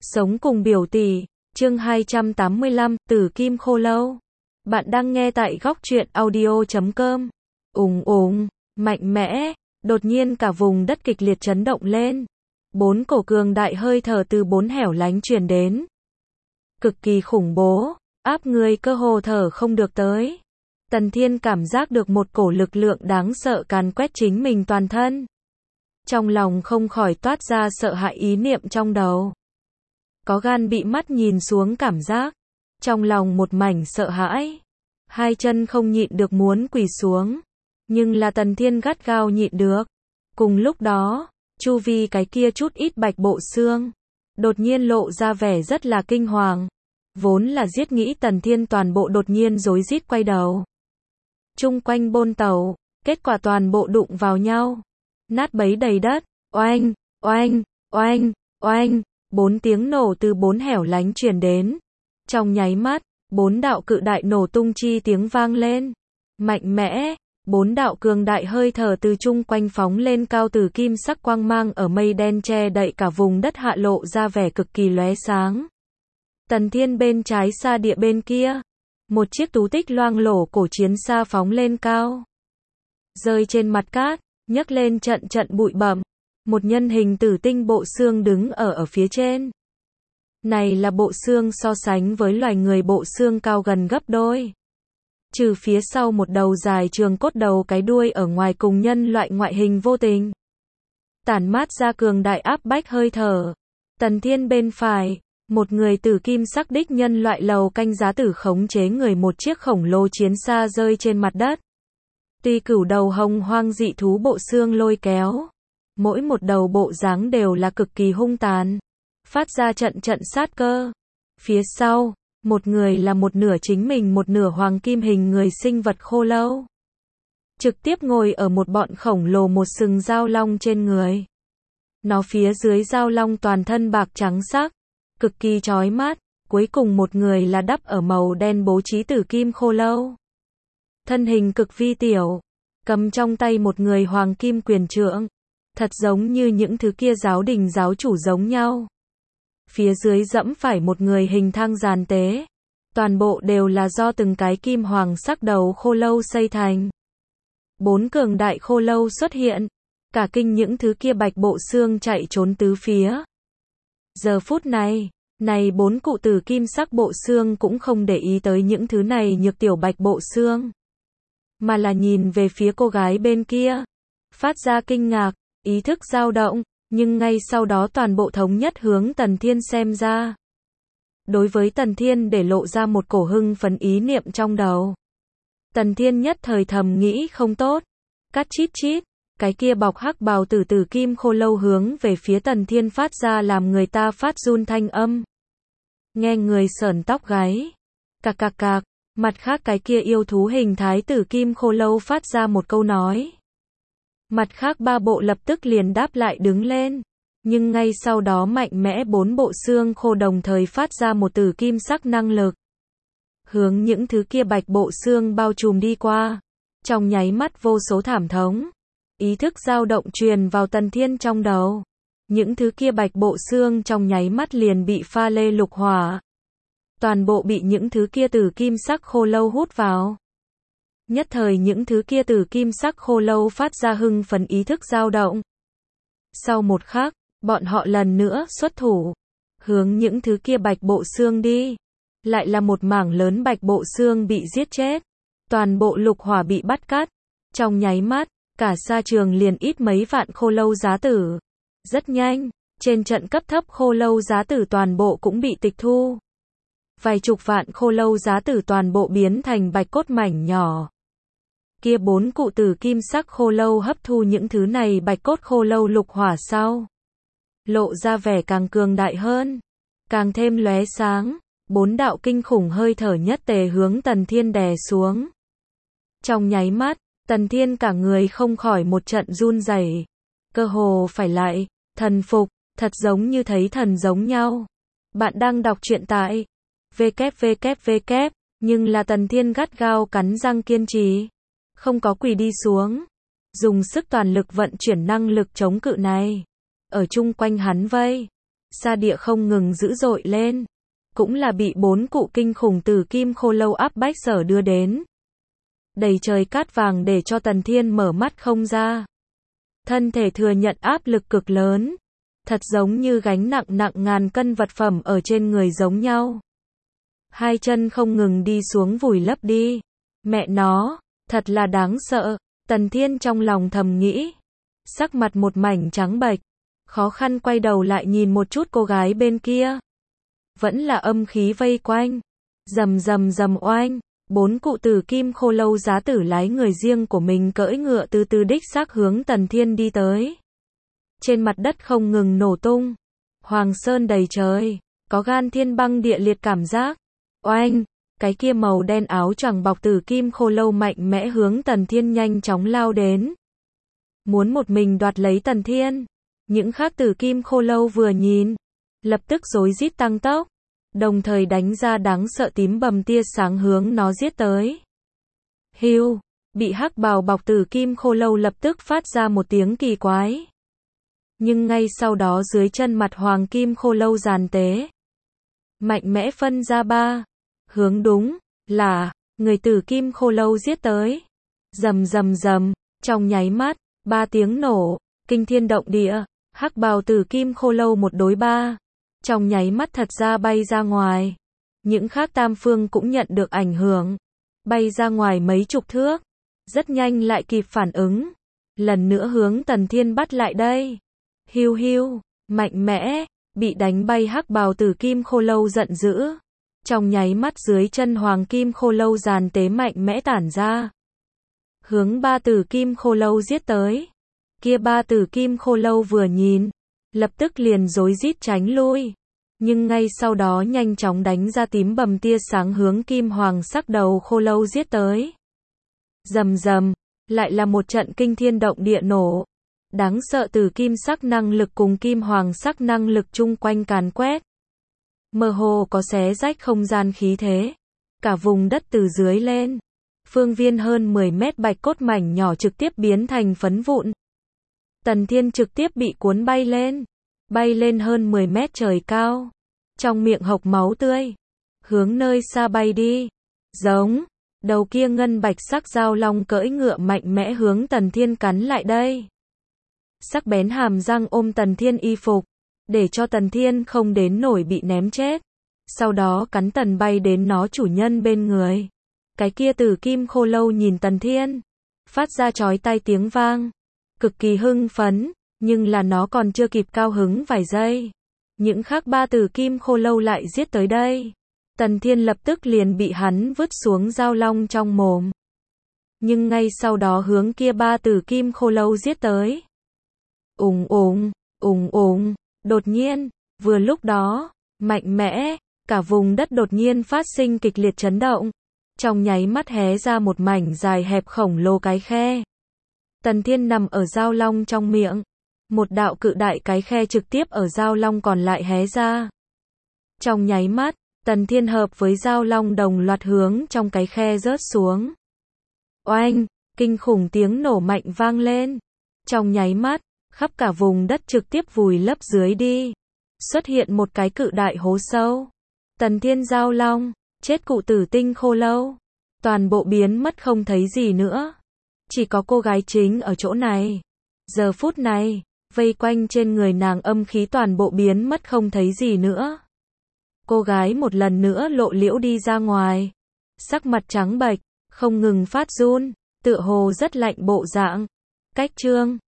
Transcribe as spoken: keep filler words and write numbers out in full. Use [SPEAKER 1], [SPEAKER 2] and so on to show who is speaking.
[SPEAKER 1] Sống cùng biểu tỷ, chương hai trăm tám mươi lăm, Tử Kim Khô Lâu. Bạn đang nghe tại góc truyện audio chấm com. Ùng ùng, mạnh mẽ, đột nhiên cả vùng đất kịch liệt chấn động lên. Bốn cổ cường đại hơi thở từ bốn hẻo lánh truyền đến. Cực kỳ khủng bố, áp người cơ hồ thở không được tới. Tần Thiên cảm giác được một cổ lực lượng đáng sợ càn quét chính mình toàn thân. Trong lòng không khỏi toát ra sợ hãi ý niệm trong đầu. Có gan bị mắt nhìn xuống cảm giác. Trong lòng một mảnh sợ hãi. Hai chân không nhịn được muốn quỳ xuống. Nhưng là Tần Thiên gắt gao nhịn được. Cùng lúc đó, chu vi cái kia chút ít bạch bộ xương. Đột nhiên lộ ra vẻ rất là kinh hoàng. Vốn là giết nghĩ Tần Thiên toàn bộ đột nhiên rối rít quay đầu. Chung quanh bôn tàu, kết quả toàn bộ đụng vào nhau. Nát bấy đầy đất, oanh, oanh, oanh, oanh, bốn tiếng nổ từ bốn hẻo lánh truyền đến. Trong nháy mắt, bốn đạo cự đại nổ tung chi tiếng vang lên. Mạnh mẽ, bốn đạo cường đại hơi thở từ chung quanh phóng lên cao từ kim sắc quang mang ở mây đen che đậy cả vùng đất hạ lộ ra vẻ cực kỳ lóe sáng. Tần Thiên bên trái xa địa bên kia. Một chiếc tú tích loang lổ cổ chiến xa phóng lên cao. Rơi trên mặt cát, nhấc lên trận trận bụi bặm. Một nhân hình tử tinh bộ xương đứng ở ở phía trên. Này là bộ xương so sánh với loài người bộ xương cao gần gấp đôi. Trừ phía sau một đầu dài trường cốt đầu cái đuôi ở ngoài cùng nhân loại ngoại hình vô tình. Tản mát ra cường đại áp bách hơi thở. Tần Thiên bên phải. Một người tử kim sắc đích nhân loại lầu canh giá tử khống chế người một chiếc khổng lồ chiến xa rơi trên mặt đất. Tuy cửu đầu hồng hoang dị thú bộ xương lôi kéo. Mỗi một đầu bộ dáng đều là cực kỳ hung tàn. Phát ra trận trận sát cơ. Phía sau, một người là một nửa chính mình một nửa hoàng kim hình người sinh vật khô lâu. Trực tiếp ngồi ở một bọn khổng lồ một sừng dao long trên người. Nó phía dưới dao long toàn thân bạc trắng sắc. Cực kỳ chói mắt, cuối cùng một người là đắp ở màu đen bố trí tử kim khô lâu. Thân hình cực vi tiểu, cầm trong tay một người hoàng kim quyền trượng, thật giống như những thứ kia giáo đình giáo chủ giống nhau. Phía dưới dẫm phải một người hình thang giàn tế, toàn bộ đều là do từng cái kim hoàng sắc đầu khô lâu xây thành. Bốn cường đại khô lâu xuất hiện, cả kinh những thứ kia bạch bộ xương chạy trốn tứ phía. Giờ phút này, này bốn cụ tử kim sắc bộ xương cũng không để ý tới những thứ này nhược tiểu bạch bộ xương. Mà là nhìn về phía cô gái bên kia. Phát ra kinh ngạc, ý thức dao động, nhưng ngay sau đó toàn bộ thống nhất hướng Tần Thiên xem ra. Đối với Tần Thiên để lộ ra một cổ hưng phấn ý niệm trong đầu. Tần Thiên nhất thời thầm nghĩ không tốt. Cắt chít chít. Cái kia bọc hắc bào tử tử kim khô lâu hướng về phía Tần Thiên phát ra làm người ta phát run thanh âm. Nghe người sởn tóc gáy. Cạc cạc cạc, mặt khác cái kia yêu thú hình thái tử kim khô lâu phát ra một câu nói. Mặt khác ba bộ lập tức liền đáp lại đứng lên. Nhưng ngay sau đó mạnh mẽ bốn bộ xương khô đồng thời phát ra một tử kim sắc năng lực. Hướng những thứ kia bạch bộ xương bao trùm đi qua. Trong nháy mắt vô số thảm thống. Ý thức dao động truyền vào Tần Thiên trong đầu. Những thứ kia bạch bộ xương trong nháy mắt liền bị pha lê lục hỏa. Toàn bộ bị những thứ kia tử kim sắc khô lâu hút vào. Nhất thời những thứ kia tử kim sắc khô lâu phát ra hưng phấn ý thức dao động. Sau một khắc, bọn họ lần nữa xuất thủ. Hướng những thứ kia bạch bộ xương đi. Lại là một mảng lớn bạch bộ xương bị giết chết. Toàn bộ lục hỏa bị bắt cắt. Trong nháy mắt. Cả sa trường liền ít mấy vạn khô lâu giá tử. Rất nhanh, trên trận cấp thấp khô lâu giá tử toàn bộ cũng bị tịch thu. Vài chục vạn khô lâu giá tử toàn bộ biến thành bạch cốt mảnh nhỏ. Kia bốn cụ tử kim sắc khô lâu hấp thu những thứ này bạch cốt khô lâu lục hỏa sau. Lộ ra vẻ càng cường đại hơn. Càng thêm lóe sáng. Bốn đạo kinh khủng hơi thở nhất tề hướng Tần Thiên đè xuống. Trong nháy mắt. Tần Thiên cả người không khỏi một trận run rẩy, cơ hồ phải lại, thần phục, thật giống như thấy thần giống nhau. Bạn đang đọc truyện tại vê kép vê kép vê kép, nhưng là Tần Thiên gắt gao cắn răng kiên trì, không có quỳ đi xuống, dùng sức toàn lực vận chuyển năng lực chống cự này. Ở chung quanh hắn vây, sa địa không ngừng dữ dội lên. Cũng là bị bốn cụ kinh khủng từ kim khô lâu áp bách sở đưa đến. Đầy trời cát vàng để cho Tần Thiên mở mắt không ra. Thân thể thừa nhận áp lực cực lớn. Thật giống như gánh nặng nặng ngàn cân vật phẩm ở trên người giống nhau. Hai chân không ngừng đi xuống vùi lấp đi. Mẹ nó, thật là đáng sợ. Tần Thiên trong lòng thầm nghĩ. Sắc mặt một mảnh trắng bệch. Khó khăn quay đầu lại nhìn một chút cô gái bên kia. Vẫn là âm khí vây quanh. Rầm rầm rầm oanh. Bốn cụ tử kim khô lâu giá tử lái người riêng của mình cưỡi ngựa từ từ đích xác hướng Tần Thiên đi tới. Trên mặt đất không ngừng nổ tung. Hoàng sơn đầy trời. Có gan thiên băng địa liệt cảm giác. Oanh. Cái kia màu đen áo choàng bọc tử kim khô lâu mạnh mẽ hướng Tần Thiên nhanh chóng lao đến. Muốn một mình đoạt lấy Tần Thiên. Những khác tử kim khô lâu vừa nhìn. Lập tức rối rít tăng tốc. Đồng thời đánh ra đáng sợ tím bầm tia sáng hướng nó giết tới. Hiu. Bị hắc bào bọc tử kim khô lâu lập tức phát ra một tiếng kỳ quái. Nhưng ngay sau đó dưới chân mặt hoàng kim khô lâu giàn tế. Mạnh mẽ phân ra ba. Hướng đúng. Là. Người tử kim khô lâu giết tới. Rầm rầm rầm. Trong nháy mắt. Ba tiếng nổ. Kinh thiên động địa. Hắc bào tử kim khô lâu một đối ba. Trong nháy mắt thật ra bay ra ngoài. Những khác tam phương cũng nhận được ảnh hưởng. Bay ra ngoài mấy chục thước. Rất nhanh lại kịp phản ứng. Lần nữa hướng Tần Thiên bắt lại đây. Hiu hiu. Mạnh mẽ. Bị đánh bay hắc bào tử kim khô lâu giận dữ. Trong nháy mắt dưới chân hoàng kim khô lâu giàn tế mạnh mẽ tản ra. Hướng ba tử kim khô lâu giết tới. Kia ba tử kim khô lâu vừa nhìn. Lập tức liền rối rít tránh lui. Nhưng ngay sau đó nhanh chóng đánh ra tím bầm tia sáng hướng kim hoàng sắc đầu khô lâu giết tới. Rầm rầm. Lại là một trận kinh thiên động địa nổ. Đáng sợ từ kim sắc năng lực cùng kim hoàng sắc năng lực chung quanh càn quét. Mơ hồ có xé rách không gian khí thế. Cả vùng đất từ dưới lên. Phương viên hơn mười mét bạch cốt mảnh nhỏ trực tiếp biến thành phấn vụn. Tần Thiên trực tiếp bị cuốn bay lên. Bay lên hơn mười mét trời cao. Trong miệng hộc máu tươi. Hướng nơi xa bay đi. Giống. Đầu kia ngân bạch sắc dao long cưỡi ngựa mạnh mẽ hướng Tần Thiên cắn lại đây. Sắc bén hàm răng ôm Tần Thiên y phục. Để cho Tần Thiên không đến nổi bị ném chết. Sau đó cắn Tần bay đến nó chủ nhân bên người. Cái kia tử kim khô lâu nhìn Tần Thiên. Phát ra chói tai tiếng vang. Cực kỳ hưng phấn. Nhưng là nó còn chưa kịp cao hứng vài giây. Những khác ba tử kim khô lâu lại giết tới đây. Tần Thiên lập tức liền bị hắn vứt xuống dao long trong mồm. Nhưng ngay sau đó hướng kia ba tử kim khô lâu giết tới. Ùng ùng, ùng ùng. Đột nhiên, vừa lúc đó, mạnh mẽ, cả vùng đất đột nhiên phát sinh kịch liệt chấn động. Trong nháy mắt hé ra một mảnh dài hẹp khổng lồ cái khe. Tần Thiên nằm ở dao long trong miệng. Một đạo cự đại cái khe trực tiếp ở dao long còn lại hé ra. Trong nháy mắt, Tần Thiên hợp với dao long đồng loạt hướng trong cái khe rớt xuống. Oanh, kinh khủng tiếng nổ mạnh vang lên. Trong nháy mắt, khắp cả vùng đất trực tiếp vùi lấp dưới đi. Xuất hiện một cái cự đại hố sâu. Tần Thiên dao long, chết cụ tử tinh khô lâu. Toàn bộ biến mất không thấy gì nữa. Chỉ có cô gái chính ở chỗ này. Giờ phút này, vây quanh trên người nàng âm khí toàn bộ biến mất không thấy gì nữa. Cô gái một lần nữa lộ liễu đi ra ngoài. Sắc mặt trắng bệch, không ngừng phát run, tựa hồ rất lạnh bộ dạng. Cách chương